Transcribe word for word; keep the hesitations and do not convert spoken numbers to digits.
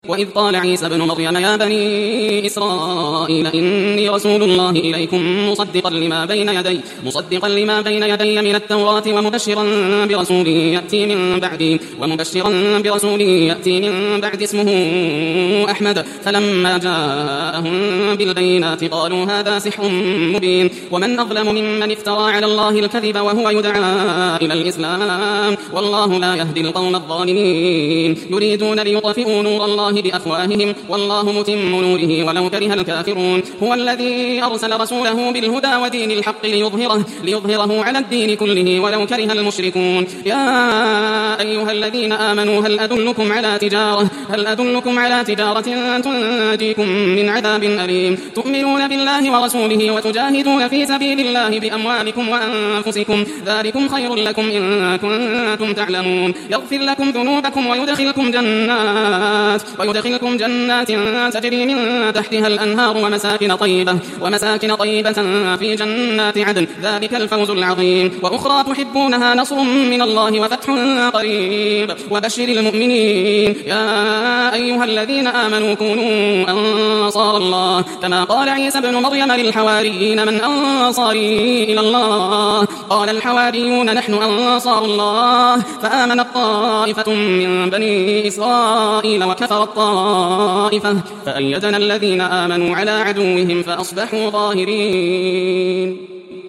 وإذ قال عيسى ابن مريم يا بني إسرائيل إني رسول الله إليكم مصدقا لما بين يدي مصدقا لما بين يدي من التوراة ومبشرا برسول يأتي من بعدي ومبشرا برسول يأتي من بعد اسمه أحمد فلما جاءهم بالبينات قالوا هذا سحر مبين ومن أظلم ممن افترى على الله الكذب وهو يدعى إلى الإسلام والله لا يهدي القوم الظالمين يريدون ليطفئوا نور الله بأفواههم والله متم نوره ولو كره الكافرون هو الذي أرسل رسوله بالهدى ودين الحق ليظهره, ليظهره على الدين كله ولو كره المشركون يا أيها الذين آمنوا هل أدلكم على تجارة هل أدلكم على تجارة تنجيكم من عذاب أليم تؤمنون بالله ورسوله وتجاهدون في سبيل الله بأموالكم وأنفسكم ذلكم خير لكم إن كنتم تعلمون يغفر لكم ذنوبكم ويدخلكم جنات ويدخلكم جنات تجري من تحتها الأنهار ومساكن طيبة ومساكن طيبة في جنات عدن ذلك الفوز العظيم وأخرى تحبونها نصر من الله وفتح قريب وبشر المؤمنين يا أيها الذين آمنوا كونوا أنصار الله كما قال عيسى ابن مريم للحواريين من أنصاري إلى الله قال الحواريون نحن أنصار الله فآمنت طائفة من بني إسرائيل وكفرت طائفة فأيدنا الذين آمنوا على عدوهم فأصبحوا ظاهرين.